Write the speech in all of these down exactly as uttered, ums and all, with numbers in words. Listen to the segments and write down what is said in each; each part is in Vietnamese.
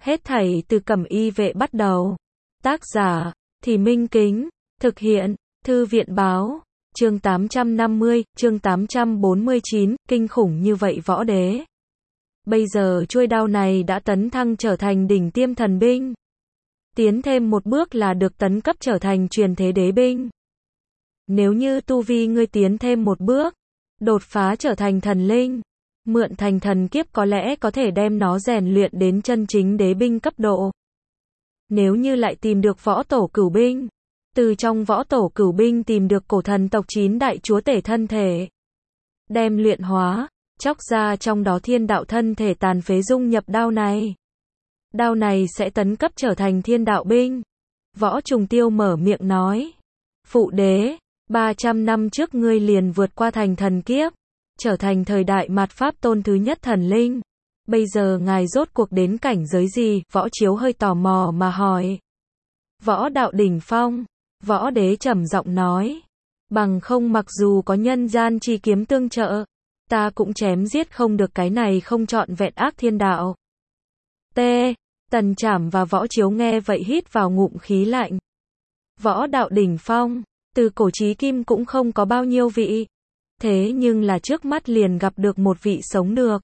Hết thảy từ Cẩm Y Vệ bắt đầu. Tác giả, Thì Minh Kính. Thực hiện, Thư viện Báo. Chương tám trăm năm mươi, chương tám trăm bốn mươi chín, kinh khủng như vậy võ đế. Bây giờ chuôi đao này đã tấn thăng trở thành đỉnh tiêm thần binh. Tiến thêm một bước là được tấn cấp trở thành truyền thế đế binh. Nếu như tu vi ngươi tiến thêm một bước, đột phá trở thành thần linh, mượn thành thần kiếp có lẽ có thể đem nó rèn luyện đến chân chính đế binh cấp độ. Nếu như lại tìm được võ tổ cửu binh, từ trong võ tổ cửu binh tìm được cổ thần tộc chín đại chúa tể thân thể, đem luyện hóa, chóc ra trong đó thiên đạo thân thể tàn phế dung nhập đao này. Đao này sẽ tấn cấp trở thành thiên đạo binh. Võ Trùng Tiêu mở miệng nói. Phụ đế, ba trăm năm trước ngươi liền vượt qua thành thần kiếp, trở thành thời đại mạt pháp tôn thứ nhất thần linh. Bây giờ ngài rốt cuộc đến cảnh giới gì? Võ Chiếu hơi tò mò mà hỏi. Võ đạo đỉnh phong. Võ đế trầm giọng nói. Bằng không mặc dù có nhân gian chi kiếm tương trợ, ta cũng chém giết không được cái này không trọn vẹn ác thiên đạo. T. Tần Trảm và Võ Chiếu nghe vậy hít vào ngụm khí lạnh. Võ đạo đỉnh phong, từ cổ chí kim cũng không có bao nhiêu vị. Thế nhưng là trước mắt liền gặp được một vị sống được.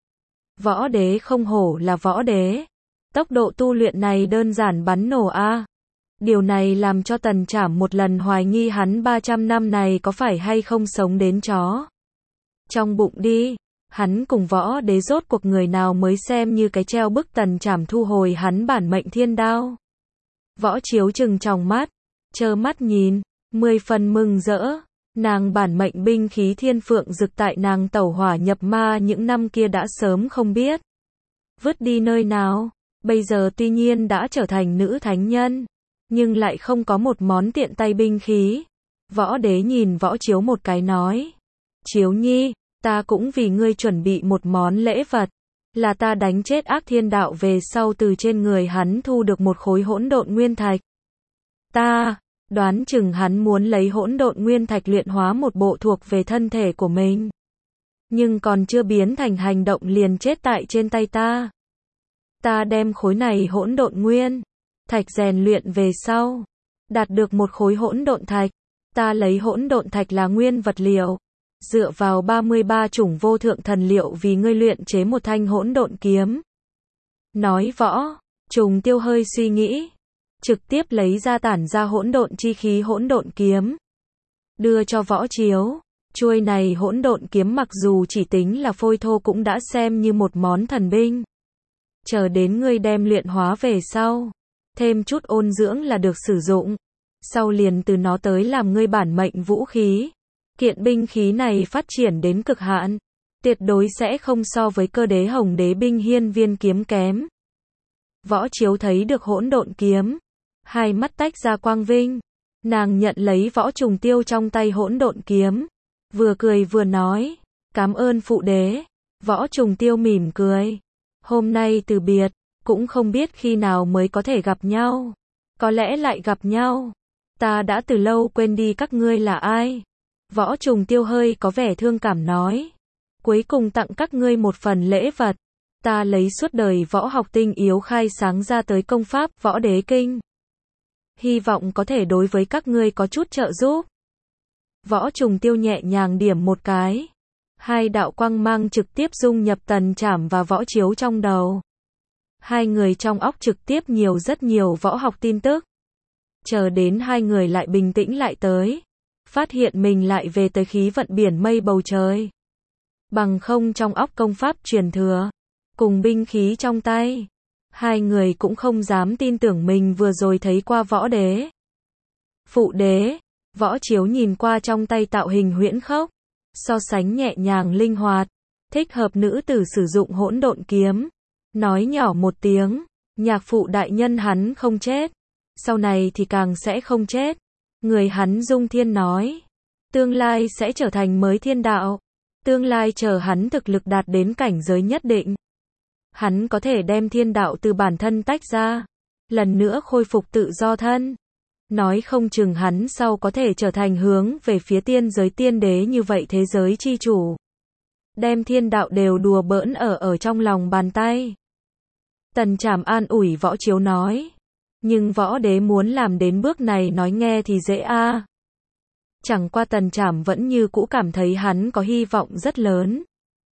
Võ đế không hổ là võ đế. Tốc độ tu luyện này đơn giản bắn nổ a. Điều này làm cho Tần Trảm một lần hoài nghi hắn ba trăm năm này có phải hay không sống đến chó trong bụng đi. Hắn cùng võ đế rốt cuộc người nào mới xem như cái treo bức Tần Trảm thu hồi hắn bản mệnh thiên đao. Võ Chiếu trừng tròng mắt, trơ mắt nhìn, mười phần mừng rỡ. Nàng bản mệnh binh khí thiên phượng dực tại nàng tẩu hỏa nhập ma những năm kia đã sớm không biết vứt đi nơi nào. Bây giờ tuy nhiên đã trở thành nữ thánh nhân, nhưng lại không có một món tiện tay binh khí. Võ đế nhìn Võ Chiếu một cái nói. Chiếu nhi, ta cũng vì ngươi chuẩn bị một món lễ vật, là ta đánh chết ác thiên đạo về sau từ trên người hắn thu được một khối hỗn độn nguyên thạch. Ta đoán chừng hắn muốn lấy hỗn độn nguyên thạch luyện hóa một bộ thuộc về thân thể của mình, nhưng còn chưa biến thành hành động liền chết tại trên tay ta. Ta đem khối này hỗn độn nguyên thạch rèn luyện về sau, đạt được một khối hỗn độn thạch. Ta lấy hỗn độn thạch là nguyên vật liệu, dựa vào ba mươi ba chủng vô thượng thần liệu vì ngươi luyện chế một thanh hỗn độn kiếm. Nói Võ Trùng Tiêu hơi suy nghĩ, trực tiếp lấy ra tản ra hỗn độn chi khí hỗn độn kiếm, đưa cho Võ Chiếu. Chuôi này hỗn độn kiếm mặc dù chỉ tính là phôi thô cũng đã xem như một món thần binh. Chờ đến ngươi đem luyện hóa về sau, thêm chút ôn dưỡng là được sử dụng. Sau liền từ nó tới làm ngươi bản mệnh vũ khí. Kiện binh khí này phát triển đến cực hạn, tuyệt đối sẽ không so với cơ đế hồng đế binh hiên viên kiếm kém. Võ Chiếu thấy được hỗn độn kiếm, hai mắt tách ra quang vinh. Nàng nhận lấy Võ Trùng Tiêu trong tay hỗn độn kiếm, vừa cười vừa nói. Cảm ơn phụ đế. Võ Trùng Tiêu mỉm cười. Hôm nay từ biệt, cũng không biết khi nào mới có thể gặp nhau. Có lẽ lại gặp nhau. Ta đã từ lâu quên đi các ngươi là ai. Võ Trùng Tiêu hơi có vẻ thương cảm nói. Cuối cùng tặng các ngươi một phần lễ vật. Ta lấy suốt đời võ học tinh yếu khai sáng ra tới công pháp Võ Đế Kinh. Hy vọng có thể đối với các ngươi có chút trợ giúp. Võ Trùng Tiêu nhẹ nhàng điểm một cái. Hai đạo quang mang trực tiếp dung nhập Tần Trảm và Võ Chiếu trong đầu. Hai người trong óc trực tiếp nhiều rất nhiều võ học tin tức. Chờ đến hai người lại bình tĩnh lại tới, phát hiện mình lại về tới khí vận biển mây bầu trời. Bằng không trong óc công pháp truyền thừa, cùng binh khí trong tay, hai người cũng không dám tin tưởng mình vừa rồi thấy qua võ đế. Phụ đế, Võ Chiếu nhìn qua trong tay tạo hình huyễn khốc, so sánh nhẹ nhàng linh hoạt, thích hợp nữ tử sử dụng hỗn độn kiếm. Nói nhỏ một tiếng, nhạc phụ đại nhân hắn không chết, sau này thì càng sẽ không chết. Người hắn dung thiên nói, tương lai sẽ trở thành mới thiên đạo. Tương lai chờ hắn thực lực đạt đến cảnh giới nhất định, hắn có thể đem thiên đạo từ bản thân tách ra, lần nữa khôi phục tự do thân. Nói không chừng hắn sau có thể trở thành hướng về phía tiên giới tiên đế như vậy thế giới chi chủ. Đem thiên đạo đều đùa bỡn ở ở trong lòng bàn tay. Tần Trảm an ủi Võ Chiếu nói. Nhưng Võ Đế muốn làm đến bước này nói nghe thì dễ a. Chẳng qua Tần Trảm vẫn như cũ cảm thấy hắn có hy vọng rất lớn.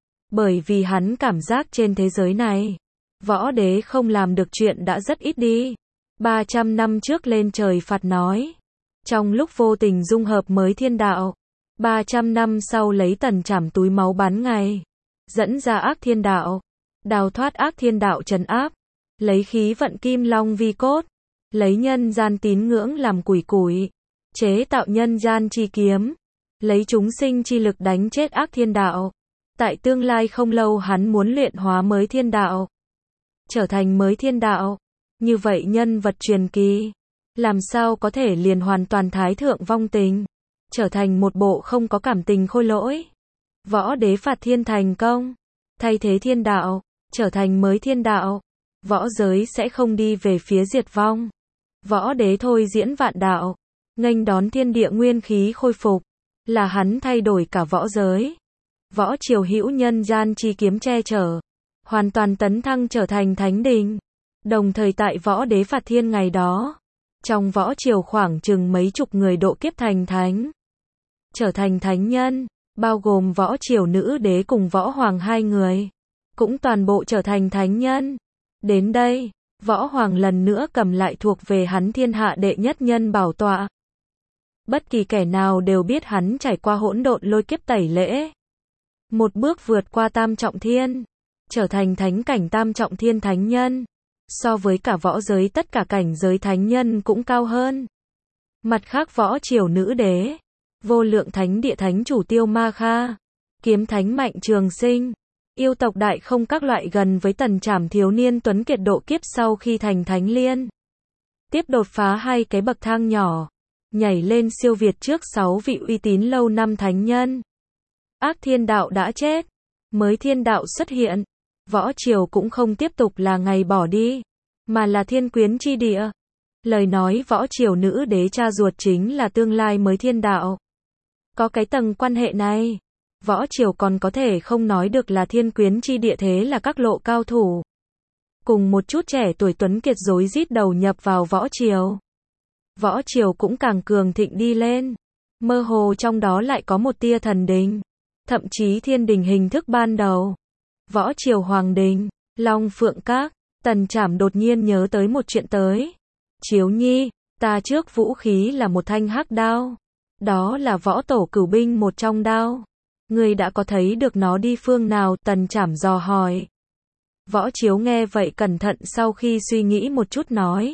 Bởi vì hắn cảm giác trên thế giới này, Võ Đế không làm được chuyện đã rất ít đi. ba trăm năm trước lên trời phạt nói. Trong lúc vô tình dung hợp mới thiên đạo. ba trăm năm sau lấy Tần Trảm túi máu bán ngày. Dẫn ra ác thiên đạo. Đào thoát ác thiên đạo trấn áp. Lấy khí vận kim long vi cốt. Lấy nhân gian tín ngưỡng làm củi củi. Chế tạo nhân gian chi kiếm. Lấy chúng sinh chi lực đánh chết ác thiên đạo. Tại tương lai không lâu hắn muốn luyện hóa mới thiên đạo. Trở thành mới thiên đạo. Như vậy nhân vật truyền kỳ. Làm sao có thể liền hoàn toàn thái thượng vong tình. Trở thành một bộ không có cảm tình khôi lỗi. Võ Đế phạt thiên thành công. Thay thế thiên đạo. Trở thành mới thiên đạo. Võ giới sẽ không đi về phía diệt vong. Võ Đế thôi diễn vạn đạo. Nghênh đón thiên địa nguyên khí khôi phục. Là hắn thay đổi cả võ giới. Võ triều hữu nhân gian chi kiếm che chở. Hoàn toàn tấn thăng trở thành thánh đình. Đồng thời tại Võ Đế phạt thiên ngày đó. Trong võ triều khoảng chừng mấy chục người độ kiếp thành thánh. Trở thành thánh nhân. Bao gồm võ triều nữ đế cùng võ hoàng hai người. Cũng toàn bộ trở thành thánh nhân. Đến đây, võ hoàng lần nữa cầm lại thuộc về hắn thiên hạ đệ nhất nhân bảo tọa. Bất kỳ kẻ nào đều biết hắn trải qua hỗn độn lôi kiếp tẩy lễ. Một bước vượt qua tam trọng thiên. Trở thành thánh cảnh tam trọng thiên thánh nhân. So với cả võ giới tất cả cảnh giới thánh nhân cũng cao hơn. Mặt khác võ triều nữ đế. Vô lượng thánh địa thánh chủ Tiêu Ma Kha. Kiếm thánh Mạnh Trường Sinh. Yêu tộc đại không các loại gần với Tần Trảm thiếu niên tuấn kiệt độ kiếp sau khi thành thánh liên. Tiếp đột phá hai cái bậc thang nhỏ. Nhảy lên siêu việt trước sáu vị uy tín lâu năm thánh nhân. Ác thiên đạo đã chết. Mới thiên đạo xuất hiện. Võ triều cũng không tiếp tục là ngày bỏ đi. Mà là thiên quyến chi địa. Lời nói võ triều nữ đế cha ruột chính là tương lai mới thiên đạo. Có cái tầng quan hệ này. Võ triều còn có thể không nói được là thiên quyến chi địa thế là các lộ cao thủ. Cùng một chút trẻ tuổi tuấn kiệt rối rít đầu nhập vào võ triều. Võ triều cũng càng cường thịnh đi lên. Mơ hồ trong đó lại có một tia thần đình. Thậm chí thiên đình hình thức ban đầu. Võ triều hoàng đình, Long Phượng Các. Tần Trảm đột nhiên nhớ tới một chuyện tới. Chiếu nhi, ta trước vũ khí là một thanh hắc đao. Đó là võ tổ cửu binh một trong đao. Ngươi đã có thấy được nó đi phương nào? Tần Trảm dò hỏi. Võ Chiếu nghe vậy cẩn thận sau khi suy nghĩ một chút nói.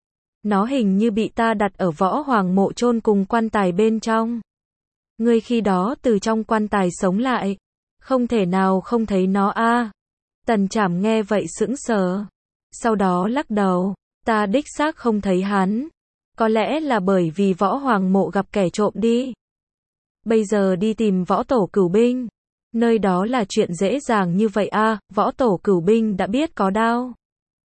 Nó hình như bị ta đặt ở võ hoàng mộ chôn cùng quan tài bên trong. Ngươi khi đó từ trong quan tài sống lại. Không thể nào không thấy nó a. À. Tần Trảm nghe vậy sững sờ. Sau đó lắc đầu. Ta đích xác không thấy hắn. Có lẽ là bởi vì võ hoàng mộ gặp kẻ trộm đi. Bây giờ đi tìm võ tổ cửu binh. Nơi đó là chuyện dễ dàng như vậy a. À, võ tổ cửu binh đã biết có đao,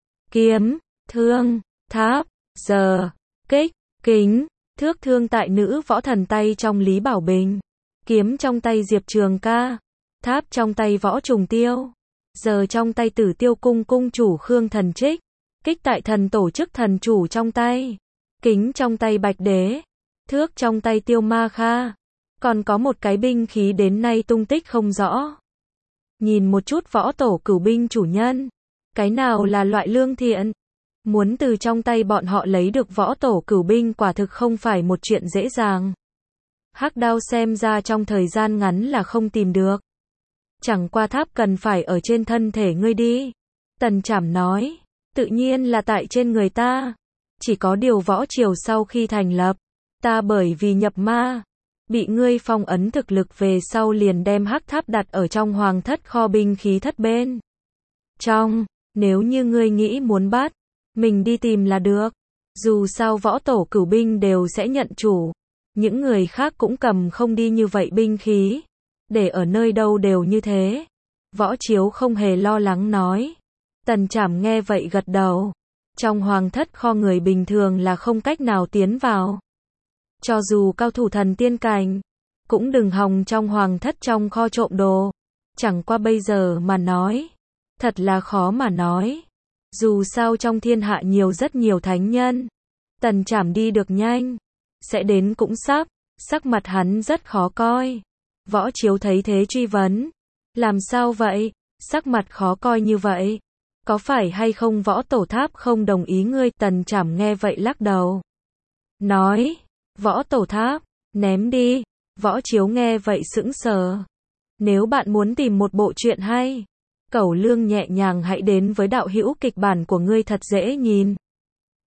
kiếm, thương, tháp, giờ, kích, kính, thước thương tại nữ võ thần tay trong Lý Bảo Bình. Kiếm trong tay Diệp Trường Ca. Tháp trong tay võ trùng tiêu. Giờ trong tay Tử Tiêu cung cung chủ Khương Thần Trích. Kích tại thần tổ chức thần chủ trong tay. Kính trong tay Bạch Đế. Thước trong tay Tiêu Ma Kha. Còn có một cái binh khí đến nay tung tích không rõ. Nhìn một chút võ tổ cửu binh chủ nhân. Cái nào là loại lương thiện? Muốn từ trong tay bọn họ lấy được võ tổ cửu binh quả thực không phải một chuyện dễ dàng. Hắc đao xem ra trong thời gian ngắn là không tìm được. Chẳng qua tháp cần phải ở trên thân thể ngươi đi. Tần Trảm nói. Tự nhiên là tại trên người ta. Chỉ có điều võ triều sau khi thành lập. Ta bởi vì nhập ma. Bị ngươi phong ấn thực lực về sau liền đem hắc tháp đặt ở trong hoàng thất kho binh khí thất bên. Trong, nếu như ngươi nghĩ muốn bắt, mình đi tìm là được. Dù sao võ tổ cửu binh đều sẽ nhận chủ. Những người khác cũng cầm không đi như vậy binh khí. Để ở nơi đâu đều như thế. Võ Chiếu không hề lo lắng nói. Tần Trảm nghe vậy gật đầu. Trong hoàng thất kho người bình thường là không cách nào tiến vào. Cho dù cao thủ thần tiên cảnh, cũng đừng hòng trong hoàng thất trong kho trộm đồ. Chẳng qua bây giờ mà nói, thật là khó mà nói. Dù sao trong thiên hạ nhiều rất nhiều thánh nhân. Tần Trảm đi được nhanh. Sẽ đến cũng sắp. Sắc mặt hắn rất khó coi. Võ Chiếu thấy thế truy vấn. Làm sao vậy? Sắc mặt khó coi như vậy. Có phải hay không Võ Tổ Tháp không đồng ý ngươi? Tần Trảm nghe vậy lắc đầu. Nói. Võ Tổ Tháp. Ném đi. Võ Chiếu nghe vậy sững sờ. Nếu bạn muốn tìm một bộ truyện hay, Cẩu Lương nhẹ nhàng hãy đến với đạo hữu kịch bản của ngươi thật dễ nhìn.